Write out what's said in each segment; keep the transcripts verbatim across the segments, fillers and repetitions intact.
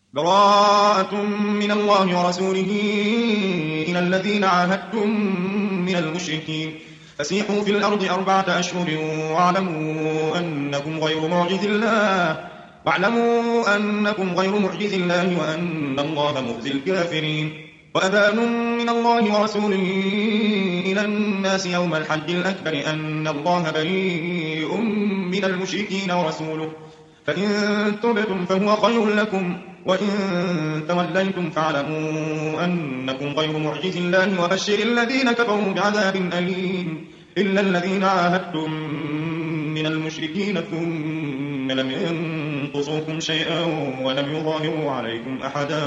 براءة من الله ورسوله إلى الذين عاهدتم من المشركين فسيحوا في الأرض أربعة أشهر واعلموا أنكم غير معجز الله واعلموا أنكم غير معجز الله وأن الله مخزي الكافرين وأذان من الله ورسوله إلى الناس يوم الحج الأكبر أن الله بريء من المشركين ورسوله فإن تبتم فهو خير لكم وإن توليتم فاعلموا أنكم غير معجز الله وبشر الذين كفروا بعذاب أليم إلا الذين عاهدتم من المشركين ثم لم ينقصوكم شيئا ولم يظاهروا عليكم أحدا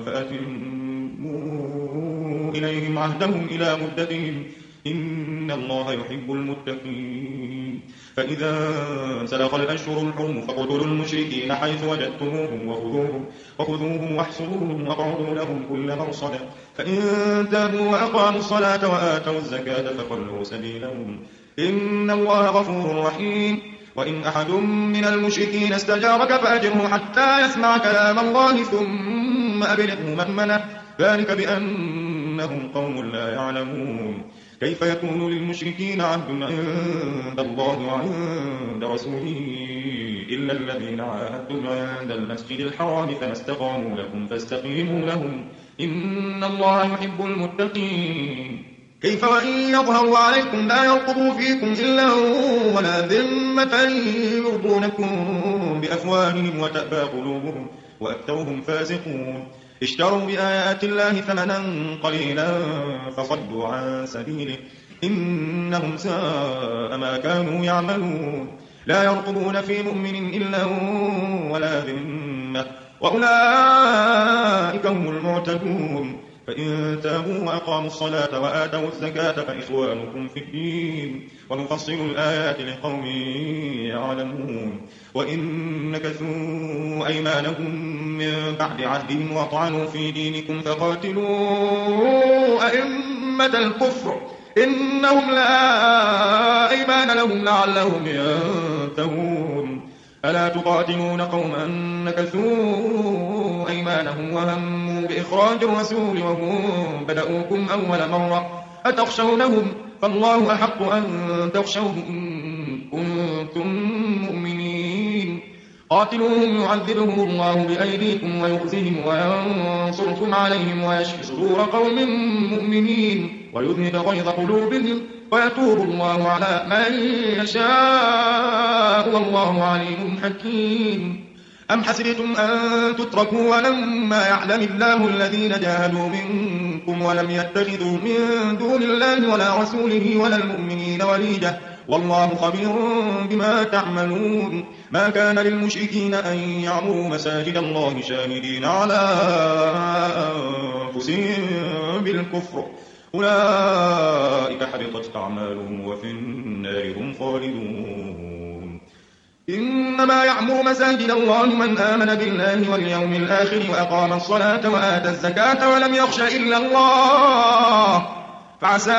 فأتموا إليهم عهدهم إلى مدتهم إن الله يحب المتقين فإذا سلخ الأشهر الحرم فاقتلوا المشركين حيث وجدتموهم وخذوهم, وخذوهم واحصروهم واقعدوا لهم كل مرصد فإن تابوا وأقاموا الصلاة وآتوا الزكاة فخلوا سبيلهم إن الله غفور رحيم وإن أحد من المشركين استجارك فأجره حتى يسمع كلام الله ثم أبلغه مأمنه ذلك بأنهم قوم لا يعلمون كيف يكون للمشركين عهد عند الله وعند رسوله إلا الذين عاهدتم عند المسجد الحرام فما استقاموا لكم فاستقيموا لهم إن الله يحب المتقين كيف وإن يظهروا عليكم لا يرقبوا فيكم إلا ولا ذمة يرضونكم بأفواههم وتأبى قلوبهم وأكثرهم فاسقون اشتروا بآيات الله ثمنا قليلا فصدوا عن سبيله إنهم ساء ما كانوا يعملون لا يرقبون في مؤمن إلا ولا ذمة وأولئك هم المعتدون فإن تابوا وأقاموا الصلاة وآتوا الزكاة فإخوانكم في الدين ونفصل الآيات لقوم يعلمون وإن نكثوا أيمانهم من بعد عهدهم وطعنوا في دينكم فقاتلوا أئمة الكفر إنهم لا أيمان لهم لعلهم ينتهون ألا تقاتلون قوما نكثوا أيمانهم وهموا بإخراج الرسول وهم بدأوكم أول مرة أتخشونهم فالله أحق أن تخشوه إن كنتم مؤمنين قاتلوهم يعذبهم الله بأيديكم ويخزهم وينصركم عليهم ويشفي صدور قوم مؤمنين ويذهب غيظ قلوبهم ويتوب الله على من يشاء والله عليم حكيم أم حسبتم أن تتركوا ولما يعلم الله الذين جاهدوا منكم ولم يتخذوا من دون الله ولا رسوله ولا المؤمنين وليجة والله خبير بما تعملون ما كان للمشركين أن يعمروا مساجد الله شاهدين على أنفسهم بالكفر أولئك حبطت أعمالهم وفي النار هم خالدون إنما يعمر مساجد الله من آمن بالله واليوم الآخر وأقام الصلاة وآتى الزكاة ولم يخش إلا الله فعسى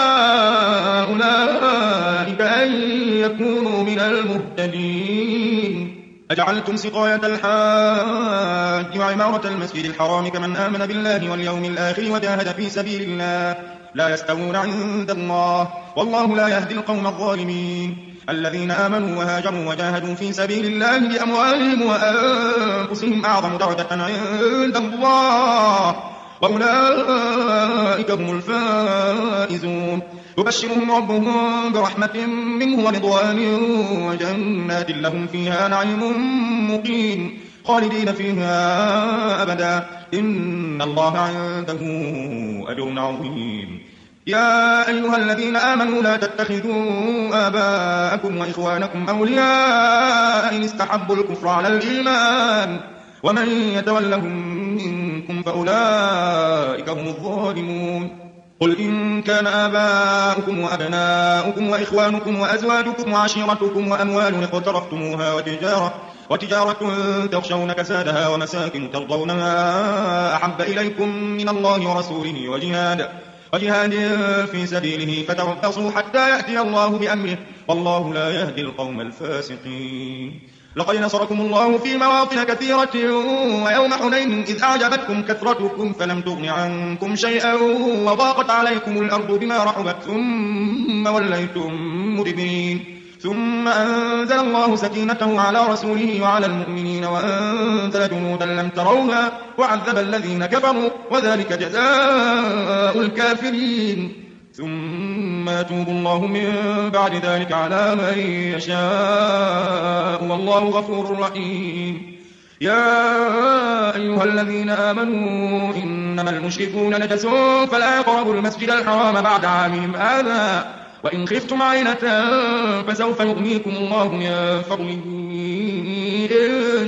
أولئك أن يكونوا من المهتدين أجعلتم سقاية الحاج وعمارة المسجد الحرام كمن آمن بالله واليوم الآخر وجاهد في سبيل الله لا يستوون عند الله والله لا يهدي القوم الظالمين الذين آمنوا وهاجروا وجاهدوا في سبيل الله بأموالهم وأنفسهم أعظم درجة عند الله وأولئك هم الفائزون يبشرهم ربهم برحمة منه ورضوان وجنات لهم فيها نعيم مقيم خالدين فيها أبدا إن الله عنده أجر عظيم يا أيها الذين آمنوا لا تتخذوا آباءكم وإخوانكم أولياء إن استحبوا الكفر على الإيمان ومن يتولهم منكم فأولئك هم الظالمون قل إن كان آباؤكم وأبناؤكم وإخوانكم وأزواجكم وعشيرتكم وأموال اقترفتموها وتجارة, وتجارة تخشون كسادها ومساكن ترضونها أحب إليكم من الله ورسوله وجهاد, وجهاد في سبيله فتربصوا حتى يأتي الله بأمره والله لا يهدي القوم الفاسقين لقد نصركم الله في مواطن كثيرة ويوم حنين إذ أعجبتكم كثرتكم فلم تغن عنكم شيئا وضاقت عليكم الأرض بما رحبت ثم وليتم مدبرين ثم أنزل الله سكينته على رسوله وعلى المؤمنين وأنزل جنودا لم تروها وعذب الذين كفروا وذلك جزاء الكافرين ثم يتوب الله من بعد ذلك على من يشاء والله غفور رحيم يا أيها الذين آمنوا إنما المشركون نجس فلا يقربوا المسجد الحرام بعد عامهم هذا وإن خفتم عينة فسوف يغنيكم الله من فضله إن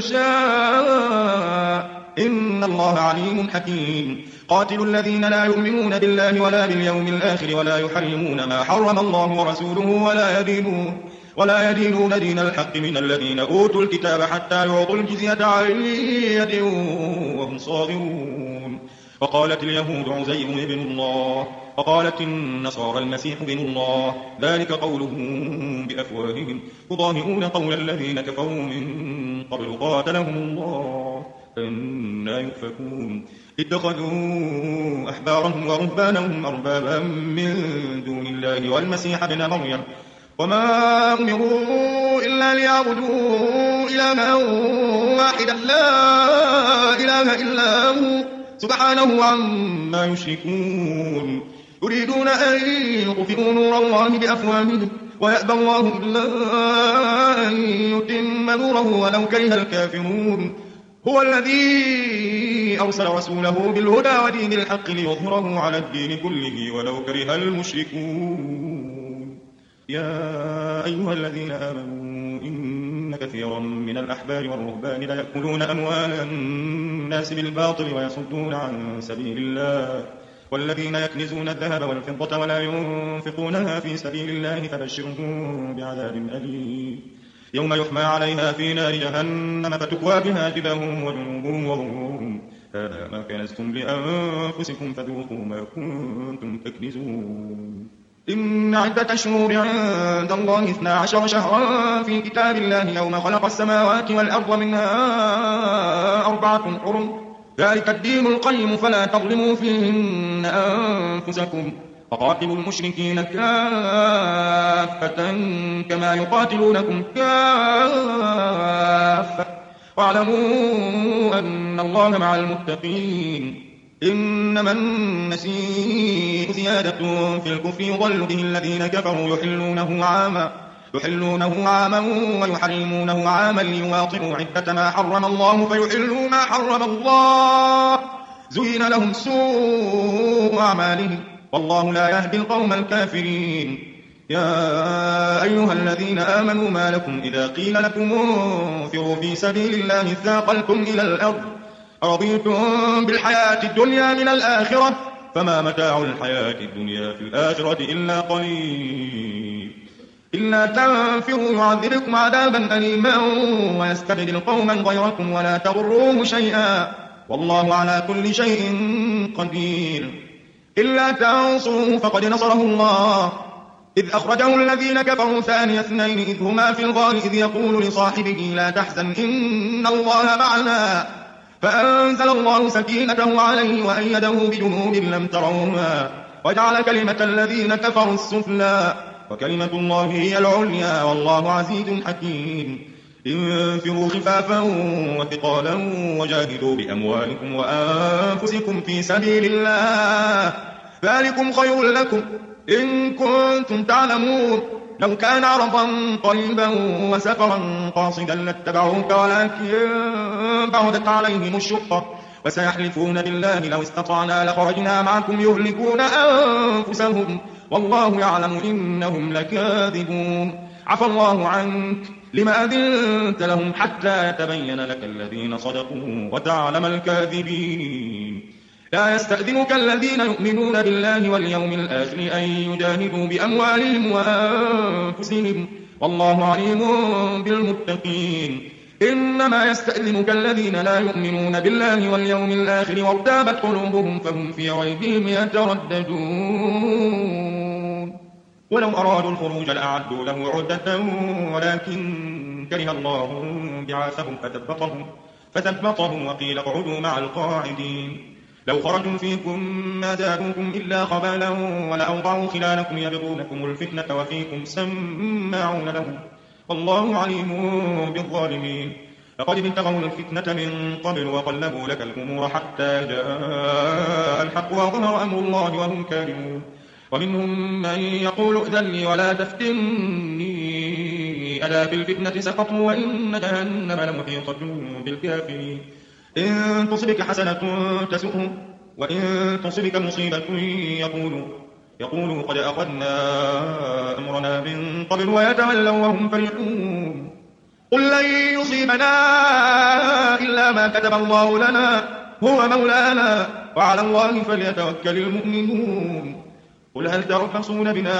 شاء إن الله عليم حكيم قاتلوا الذين لا يؤمنون بالله ولا باليوم الآخر ولا يحرمون ما حرم الله ورسوله ولا يدينون ولا يدينون دين الحق من الذين أوتوا الكتاب حتى يعطوا الجزية عن يد وهم صاغرون وقالت اليهود عزير ابن الله وقالت النصارى المسيح ابن الله ذلك قولهم بأفواههم يضاهئون قول الذين كفروا من قبل قاتلهم الله أنى يؤفكون اتخذوا أحبارهم ورهبانهم أربابا من دون الله والمسيح ابن مريم وما أمروا إلا ليعبدوا إلها واحدا لا إله إلا هو سبحانه عما يشركون يريدون أن يطفئوا نور الله بأفواههم ويأبى الله إلا أن يتم نوره ولو كره الكافرون هو الذي أرسل رسوله بالهدى ودين الحق ليظهره على الدين كله ولو كره المشركون يا أيها الذين آمنوا إن كثيرا من الأحبار والرهبان ليأكلون أموال الناس بالباطل ويصدون عن سبيل الله والذين يكنزون الذهب والفضة ولا ينفقونها في سبيل الله فبشرهم بعذاب أليم يوم يحمى عليها في نار جهنم فتكوى بها جباههم وجنوبهم وظهورهم هذا ما كنزتم لأنفسكم فذوقوا ما كنتم تكنزون إن عدة الشهور عند الله اثنا عشر شهرا في كتاب الله يوم خلق السماوات والأرض منها أربعة حرم ذلك الدين القيم فلا تظلموا فيهن أنفسكم وقاتلوا المشركين كافة كما يقاتلونكم كافة واعلموا أن الله مع المتقين إنما النسيء زيادة في الكفر يضل به الذين كفروا يحلونه عاما يحلونه عاما ويحرمونه عاما ليواطئوا عدة ما حرم الله فيحلوا ما حرم الله زين لهم سوء أعمالهم والله لا يهدي القوم الكافرين يا أيها الذين آمنوا ما لكم إذا قيل لكم انفروا في سبيل الله ثاقلتم إلى الأرض أرضيتم بالحياة الدنيا من الآخرة فما متاع الحياة الدنيا في الآخرة إلا قليل إلا تنفروا يعذبكم عذابا أليما ويستبدل قوما غيركم ولا تضروه شيئا والله على كل شيء قدير إلا تنصروه فقد نصره الله إذ أخرجه الذين كفروا ثاني اثنين إذ هما في الغار إذ يقول لصاحبه لا تحزن إن الله معنا فأنزل الله سكينته عليه وأيده بجنود لم تروها وجعل كلمة الذين كفروا السفلى وكلمة الله هي العليا والله عزيز حكيم انفروا خفافا وثقالا وجاهدوا بأموالكم وأنفسكم في سبيل الله ذلكم خير لكم إن كنتم تعلمون لو كان عرضا قريبا وسفرا قاصدا لاتبعوك ولكن بعدت عليهم الشقة وسيحلفون بالله لو استطعنا لخرجنا معكم يهلكون أنفسهم والله يعلم إنهم لكاذبون عفى الله عنك لما أذنت لهم حتى يتبين لك الذين صدقوا وتعلم الكاذبين لا يستأذنك الذين يؤمنون بالله واليوم الآخر أن يجاهدوا بأموالهم وأنفسهم والله عليم بالمتقين إنما يستأذنك الذين لا يؤمنون بالله واليوم الآخر وارتابت قلوبهم فهم في ريبهم يترددون ولو أرادوا الخروج لأعدوا له عدة ولكن كره الله بعاثهم فثبطهم, فثبطهم وقيل اقعدوا مع القاعدين. لو خرجوا فيكم ما زادوكم إلا خبالا ولأوضعوا خلالكم يبغونكم الفتنة وفيكم سماعون لهم والله عليم بالظالمين. لقد ابتغوا الفتنة من قبل وقلبوا لك الأمور حتى جاء الحق وظهر أمر الله وهم كارهون. ومنهم من يقول ائذن لي ولا تفتني ألا في الفتنة سقطوا وإن جهنم لمحيطة بالكافرين. إن تصبك حسنة تسؤهم وإن تصبك مصيبة يقولوا يقولوا قد أخذنا أمرنا من قبل ويتولوا وهم فرحون. قل لن يصيبنا إلا ما كتب الله لنا هو مولانا وعلى الله فليتوكل المؤمنون. قل هل تربصون بنا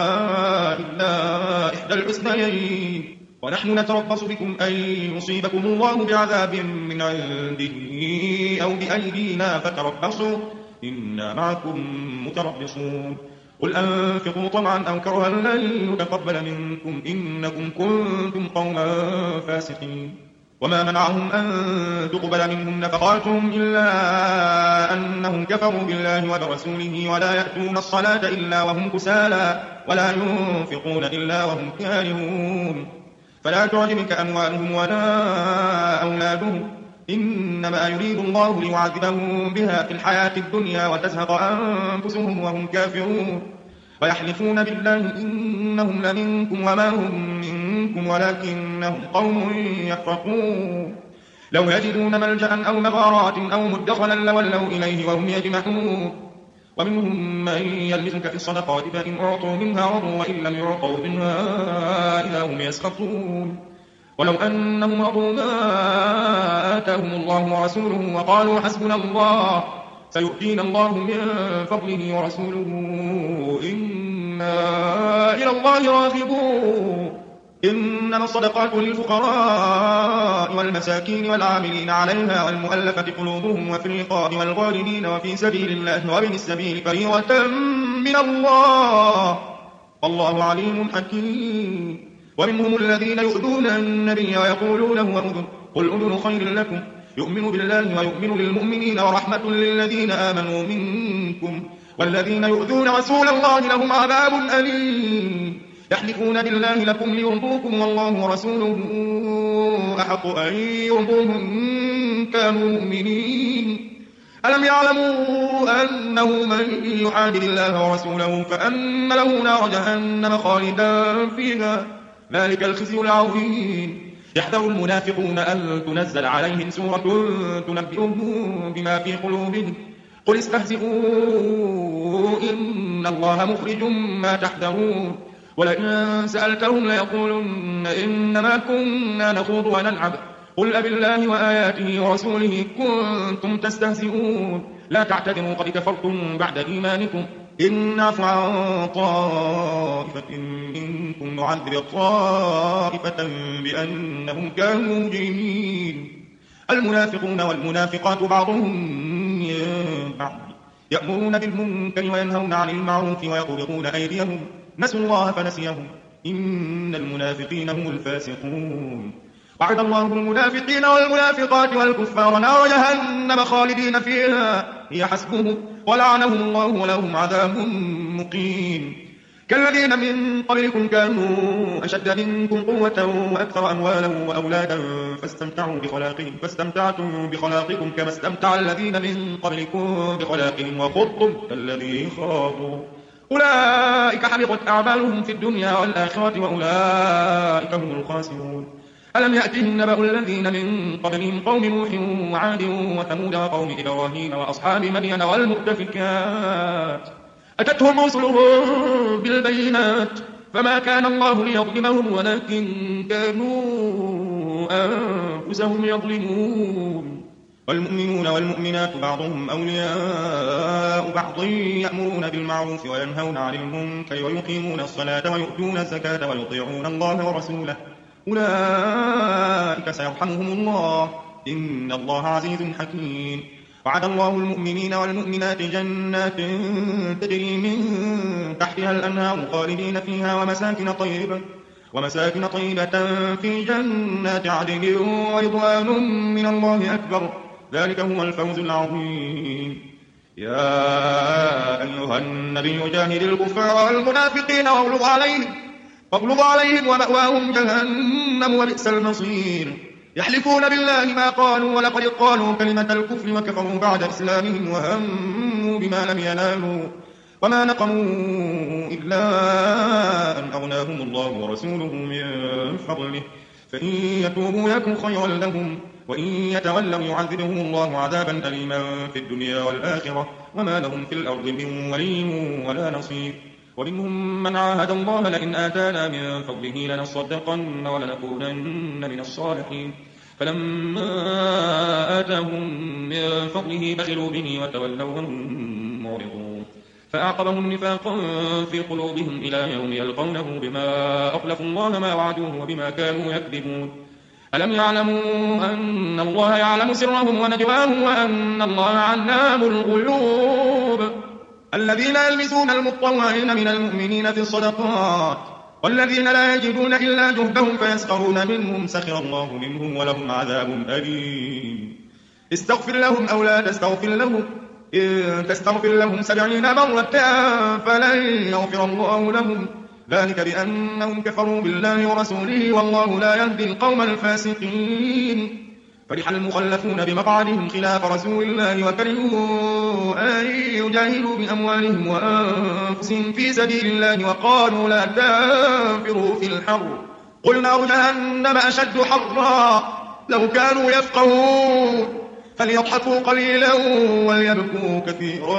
إلا إحدى الحسنيين ونحن نتربص بكم أن يصيبكم الله بعذاب من عنده أو بأيدينا فتربصوا إنا معكم متربصون. قل أنفقوا طمعا أو كرها لن يتقبل منكم إنكم كنتم قوما فاسقين. وما منعهم أن تقبل منهم نفقاتهم إلا أنهم كفروا بالله وبرسوله ولا يأتون الصلاة إلا وهم كسالى ولا ينفقون إلا وهم كارهون. فلا تعجبك أموالهم ولا أولادهم إنما يريد الله ليعذبهم بها في الحياة الدنيا وتزهق أنفسهم وهم كافرون. ويحلفون بالله إنهم لمنكم وما هم منكم ولكنهم قوم يفرقون. لو يجدون ملجأ أو مغارات أو مدخلا لولوا إليه وهم يجمعون. ومنهم من يلمزك في الصدقات فإن أعطوا منها رضوا وإن لم يعطوا منها إذا هم يسخطون. ولو أنهم رضوا ما آتاهم الله ورسوله وقالوا حسبنا الله سيؤتينا الله من فضله ورسوله إنا إلى الله راغبون. إنما الصدقات للفقراء والمساكين والعاملين عليها والمؤلفة قلوبهم وفي الرقاب والغارمين وفي سبيل الله وابن السبيل فريضة من الله والله عليم حكيم. ومنهم الذين يؤذون النبي ويقولون هو أذن قل أذن خير لكم يؤمن بالله ويؤمن للمؤمنين ورحمة للذين آمنوا منكم والذين يؤذون رسول الله لهم عذاب أليم. يحلفون بالله لكم ليرضوكم والله ورسوله أحق أن يرضوه إن كانوا مؤمنين. ألم يعلموا أنه من يحادد الله ورسوله فأن له نار جهنم خالدا فيها ذلك الخزي العظيم. يحذر المنافقون أن تنزل عليهم سورة تنبئهم بما في قلوبهم قل استهزئوا إن الله مخرج ما تحذرون. ولئن سألتهم ليقولن إنما كنا نخوض ونلعب قل أبالله وآياته ورسوله كنتم تستهزئون لا تعتذروا قد كفرتم بعد إيمانكم إن نعفو عن طائفة منكم نعذب طائفة بأنهم كانوا مجرمين. المنافقون والمنافقات بعضهم من بعض يأمرون بالمنكر وينهون عن المعروف ويقبضون أيديهم نسوا الله فنسيهم إن المنافقين هم الفاسقون. وعد الله المنافقين والمنافقات والكفار نار جهنم خالدين فيها هي حسبهم ولعنهم الله ولهم عذاب مقيم. كالذين من قبلكم كانوا أشد منكم قوة وأكثر أموالا وأولادا فاستمتعوا بخلاقهم فاستمتعتم بخلاقكم كما استمتع الذين من قبلكم بخلاقهم وخضتم كالذي خاضوا أولئك حبطت أعمالهم في الدنيا والآخرة وأولئك هم الخاسرون. ألم يأتهم نبأ الذين من قبلهم قوم نوح وعاد وثمود وقوم إبراهيم وأصحاب مدين والمؤتفكات أتتهم رسلهم بالبينات فما كان الله ليظلمهم ولكن كانوا أنفسهم يظلمون. والمؤمنون والمؤمنات بعضهم أولياء بعض يأمرون بالمعروف وينهون عن المنكر ويقيمون الصلاة ويؤتون الزكاة ويطيعون الله ورسوله أولئك سيرحمهم الله إن الله عزيز حكيم. وعد الله المؤمنين والمؤمنات جنات تجري من تحتها الأنهار خالدين فيها ومساكن طيبة ومساكن طيبة في جنات عدن ورضوان من الله أكبر، ذلك هو الفوز العظيم. يا أيها النبي جاهد الكفار والمنافقين واغلظ عليهم واغلظ عليهم ومأواهم جهنم وبئس المصير. يحلفون بالله ما قالوا ولقد قالوا كلمة الكفر وكفروا بعد إسلامهم وهموا بما لم ينالوا وما نقموا إلا أن أغناهم الله ورسوله من فضله، فإن يتوبوا يكن خيرا لهم وإن يتولوا يعذبهم الله عذابا أليما في الدنيا والآخرة وما لهم في الأرض من ولي ولا نصير. ومنهم من عاهد الله لئن آتانا من فضله لنصدقن ولنكونن من الصالحين، فلما آتاهم من فضله بخلوا به وتولوا وهم معرضون، فأعقبهم نفاقا في قلوبهم إلى يوم يلقونه بما أخلفوا الله ما وعدوه وبما كانوا يكذبون. ألم يعلموا أن الله يعلم سرهم ونجواهم وأن الله علام الغيوب. الذين يلمسون المطوعين من المؤمنين في الصدقات والذين لا يجدون إلا جهدهم فيسخرون منهم سخر الله منهم ولهم عذاب أليم. استغفر لهم أو لا تستغفر لهم، إن تستغفر لهم سبعين مرة فلن يغفر الله لهم، ذلك بأنهم كفروا بالله ورسوله والله لا يهدي القوم الفاسقين. فرح المخلفون بمقعدهم خلاف رسول الله وكرهوا أن يجاهدوا بأموالهم وأنفسهم في سبيل الله وقالوا لا تنفروا في الحر قل نار جهنم أشد حرا لو كانوا يفقهون فليضحكوا قليلا وليبكوا كثيرا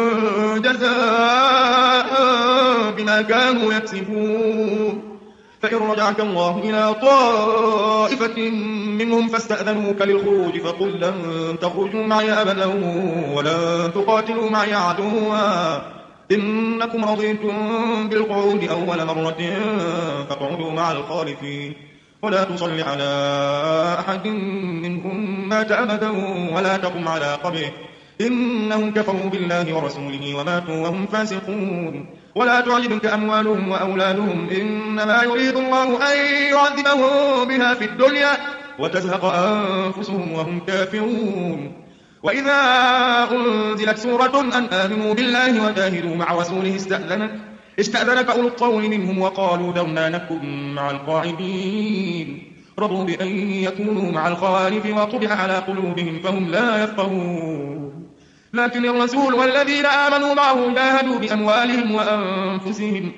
جزاء بما كانوا يكسبون. فإن رجعك الله إلى طائفة منهم فاستأذنوك للخروج فقل لن تخرجوا معي أبدا ولن تقاتلوا معي عدوا إنكم رضيتم بالقعود أول مرة فاقعدوا مع الخالفين ولا تصل على أحد منهم مات أبدا ولا تقم على قبره إنهم كفروا بالله ورسوله وماتوا وهم فاسقون. ولا تعجبك أموالهم وأولادهم إنما يريد الله أن يعذبهم بها في الدنيا وتزهق أنفسهم وهم كافرون. وإذا أنزلت سورة أن آمنوا بالله وجاهدوا مع رسوله استأذنك استأذنك أولو الطول منهم وقالوا ذرنا نكن مع القاعدين رضوا بأن يكونوا مع الخوالف وطبع على قلوبهم فهم لا يفقهون. لكن الرسول والذين آمنوا معه جاهدوا بأموالهم وأنفسهم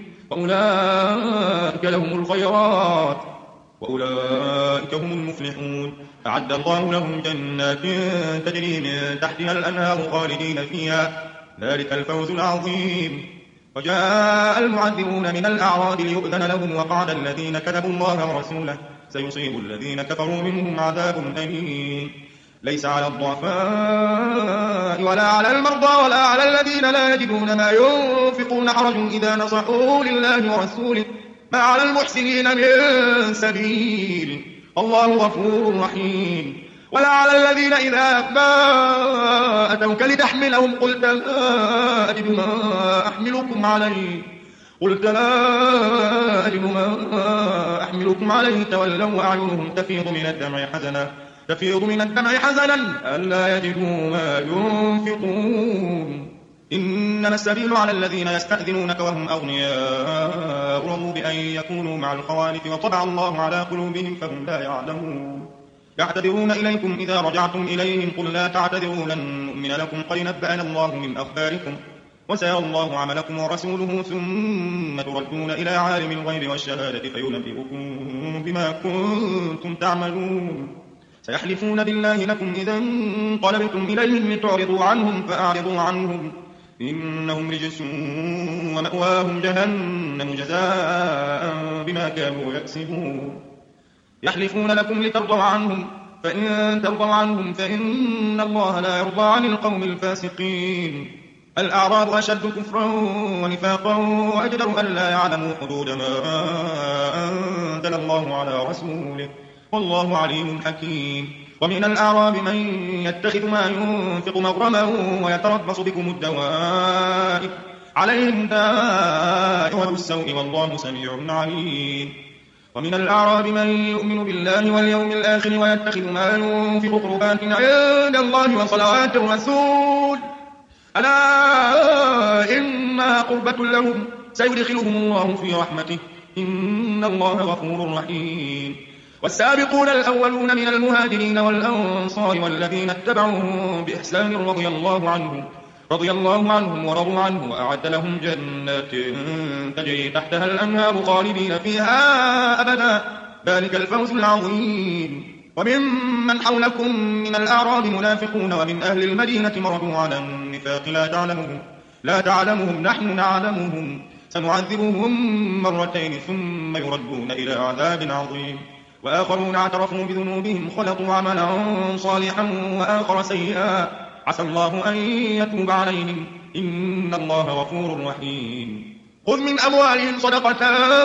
وأولئك لهم الخيرات وأولئك هم المفلحون. أعد الله لهم جنات تجري من تحتها الأنهار خالدين فيها ذلك الفوز العظيم. وجاء المعذرون من الأعراب ليؤذن لهم وقعد الذين كذبوا الله ورسوله سيصيب الذين كفروا منهم عذاب أليم. ليس على الضعفاء ولا على المرضى ولا على الذين لا يجدون ما ينفقون حرج إذا نصحوا لله ورسوله ما على المحسنين من سبيل الله غفور رحيم. ولا على الذين إذا ما أتوك لتحملهم قلت لا أجد ما أحملكم عليه قلت لا أجد ما أحملكم عليه تولوا وأعينهم تفيض من الدمع حزنا تفيض من الدمع حزنا ألا يجدوا ما ينفقون. إنما السبيل على الذين يستأذنونك وهم أغنياء رضوا بأن يكونوا مع الخوالف وطبع الله على قلوبهم فهم لا يعلمون. يعتذرون إليكم إذا رجعتم إليهم قل لا تعتذروا لن نؤمن لكم قد نبأنا الله من أخباركم وسيرى الله عملكم ورسوله ثم تردون إلى عالم الغيب والشهادة فينبئكم بما كنتم تعملون. سيحلفون بالله لكم إذا انقلبتم إليهم لتعرضوا عنهم فأعرضوا عنهم إنهم رجس ومأواهم جهنم جزاء بما كانوا يكسبون. يحلفون لكم لترضوا عنهم فإن ترضوا عنهم فإن الله لا يرضى عن القوم الفاسقين. الأعراب أشد كفرا ونفاقا وأجدر أن لا يعلموا حدود ما أنزل الله على رسوله والله عليم حكيم. ومن الأعراب من يتخذ ما ينفق مغرما ويتربص بكم الدوائر عليهم دائرة السوء والله سميع عليم. ومن الأعراب من يؤمن بالله واليوم الآخر ويتخذ ما ينفق قربات عند الله وصلوات الرسول ألا إنها قربة لهم سيدخلهم الله في رحمته إن الله غفور رحيم. والسابقون الأولون من المهاجرين والأنصار والذين اتبعوهم بإحسان رضي الله عنهم رضي الله عنهم ورضوا عنه وأعد لهم جنات تجري تحتها الأنهار خالدين فيها أبدا ذلك الفوز العظيم. وممن حولكم من الأعراب منافقون ومن أهل المدينة مرضوا على النفاق لا تعلمهم لا تعلمهم نحن نعلمهم سنعذبهم مرتين ثم يردون إلى عذاب عظيم. وآخرون اعترفوا بذنوبهم خلطوا عملا صالحا وآخر سيئا عسى الله أن يتوب عليهم إن الله غفور رحيم. خذ من أموالهم صدقة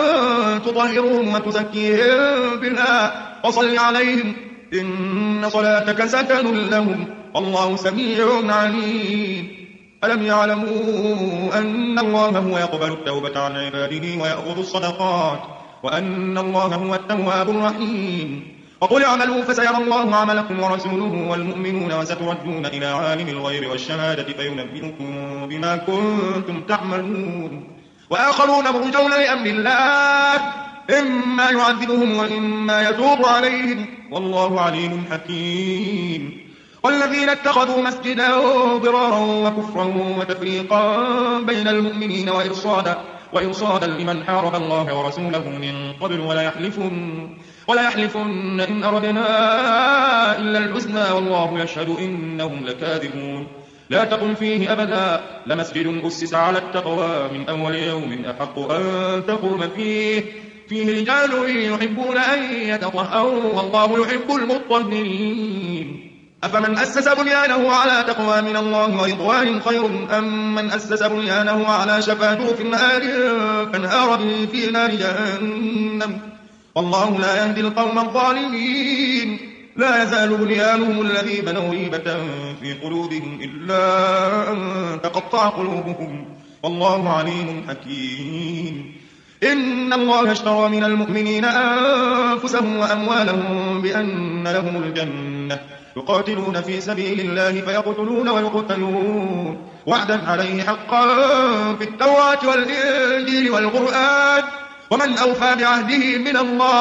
تطهرهم وتزكيهم بها وصل عليهم إن صلاتك سكن لهم والله سميع عليم. ألم يعلموا أن الله هو يقبل التوبة عن عباده ويأخذ الصدقات وأن الله هو التواب الرحيم. وقل اعملوا فسيرى الله عملكم ورسوله والمؤمنون وستردون إلى عالم الغيب والشهادة فينبئكم بما كنتم تعملون. وآخرون مرجون لأمر الله إما يعذبهم وإما يتوب عليهم والله عليم حكيم. والذين اتخذوا مسجدا ضرارا وكفرا وتفريقا بين المؤمنين وإرصادا وإرصادا لمن حارب الله ورسوله من قبل ولا يحلفن ولا يحلفن إن أردنا إلا الحسنى والله يشهد إنهم لكاذبون. لا تقم فيه أبدا لمسجد أسس على التقوى من أول يوم أحق أن تقوم فيه فيه رجال يحبون أن يتطهروا والله يحب المطهرين. أفمن أسس بنيانه على تقوى من الله ورضوان خير أم من أسس بنيانه على شفا جرف نهار فانهار به في نار جهنم والله لا يهدي القوم الظالمين. لا يزال بنيانهم الذي بنوا ريبة في قلوبهم إلا أن تقطع قلوبهم والله عليم حكيم. إن الله اشترى من المؤمنين أنفسهم وأموالهم بأن لهم الجنة يقاتلون في سبيل الله فيقتلون ويقتلون وعدا عليه حقا في التوراة والإنجيل والقرآن ومن أوفى بعهده من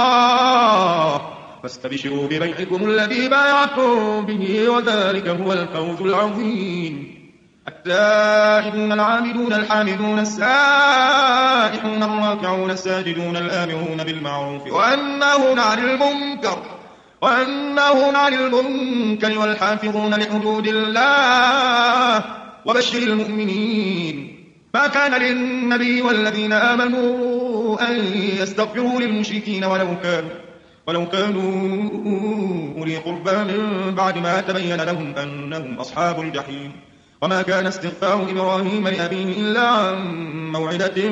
الله فاستبشروا ببيعكم الذي بايعتم به وذلك هو الفوز العظيم. التائبون العابدون الحامدون السائحون الراكعون الساجدون الآمرون بالمعروف والناهون عن المنكر والناهون عن المنكر والحافظون لحدود الله وبشر المؤمنين. ما كان للنبي والذين آمنوا أن يستغفروا للمشركين ولو كانوا ولو كانوا أولي قربى من بعد ما تبين لهم أنهم أصحاب الجحيم. وما كان استغفار إبراهيم لأبيه إلا عن موعدة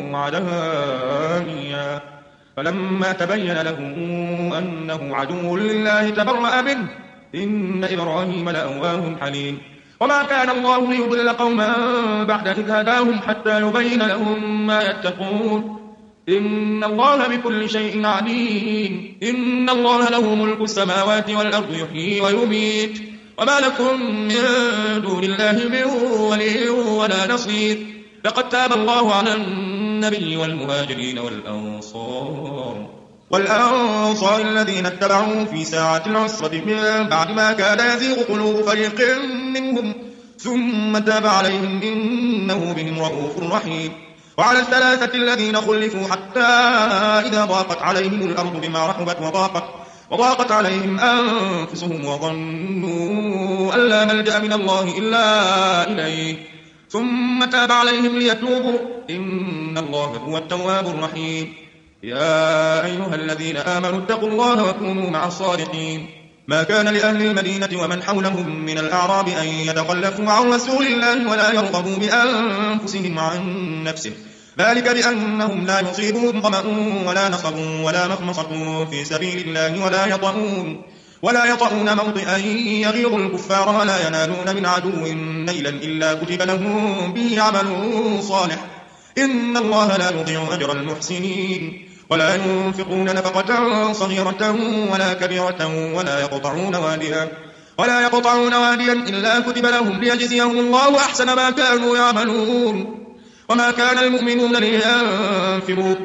وعدها إياه فلما تبين له أنه عدو لله تبرأ منه إن إبراهيم لأواه حليم. وما كان الله ليضل قوما بعد إذ هداهم حتى يبين لهم ما يتقون إن الله بكل شيء عليم. إن الله له ملك السماوات والأرض يحيي ويميت وما لكم من دون الله من ولي ولا نصير. لقد تاب الله على النبي والمهاجرين والأنصار والأنصار الذين اتبعوه في ساعة العسرة من بعد ما كاد يزيغ قلوب فريق منهم ثم تاب عليهم إنه بهم رؤوف رحيم. وعلى الثلاثة الذين خلفوا حتى إذا ضاقت عليهم الأرض بما رحبت وضاقت وضاقت عليهم أنفسهم وظنوا أن لا ملجأ من الله إلا إليه ثم تاب عليهم ليتوبوا إن الله هو التواب الرحيم. يا أيها الذين آمنوا اتقوا الله وكونوا مع الصادقين. ما كان لأهل المدينة ومن حولهم من الأعراب أن يتخلفوا عن رسول الله ولا يرغبوا بأنفسهم عن نفسه ذلك بأنهم لا يصيبهم ظمأ ولا نصب ولا مخمصة في سبيل الله ولا يطؤون ولا يطؤون موطئا يغيظ الكفار ولا ينالون من عدو نيلا إلا كتب لهم به عمل صالح إن الله لا يضيع أجر المحسنين. ولا ينفقون نفقة صغيرة ولا كبيرة ولا يقطعون واديا ولا يقطعون واديا إلا كتب لهم ليجزيهم الله أحسن ما كانوا يعملون وما كان المؤمنون لينفروا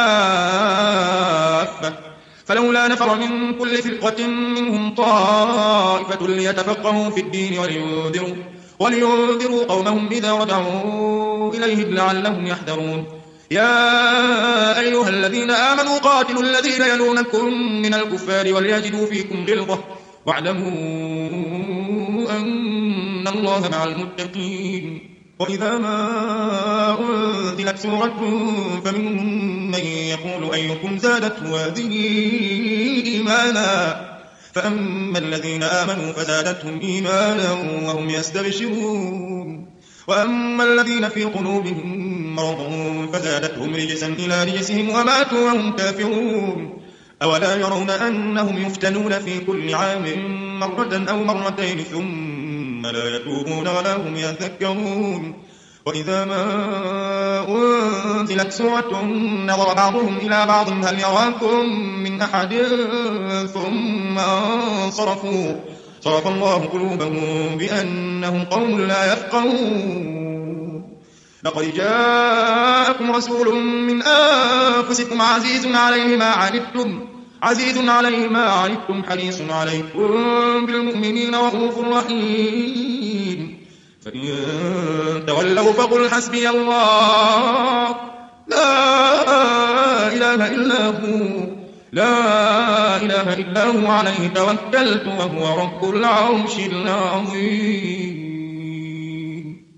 كافة فلولا نفر من كل فرقة منهم طائفة ليتفقهوا في الدين ولينذروا, ولينذروا قومهم إذا رجعوا إليهم لعلهم يحذرون يا أيها الذين آمنوا قاتلوا الذين يلونكم من الكفار وليجدوا فيكم غلظة واعلموا أن الله مع المتقين وإذا ما أنزلت سورة فمنهم من يقول أيكم زادته هذه إيمانا فأما الذين آمنوا فزادتهم إيمانا وهم يستبشرون وأما الذين في قلوبهم مرض فزادتهم رجسا إلى رجسهم وماتوا وهم كافرون أولا يرون أنهم يفتنون في كل عام مرة أو مرتين ثم لا يتوبون ولا هم يذكرون وإذا ما أنزلت سورة نظر بعضهم إلى بعض هل يراكم من أحد ثم انصرفوا صرف الله قلوبهم بأنهم قوم لا يفقهون لقد جاءكم رسول من أنفسكم عزيز عليه ما عنتم عزيز عليه ما عنتم حريص عليكم بالمؤمنين رؤوف رحيم فإن تولوا فقل حسبي الله لا إله إلا هو لا إله إلا هو عليه توكلت وهو رب العرش العظيم.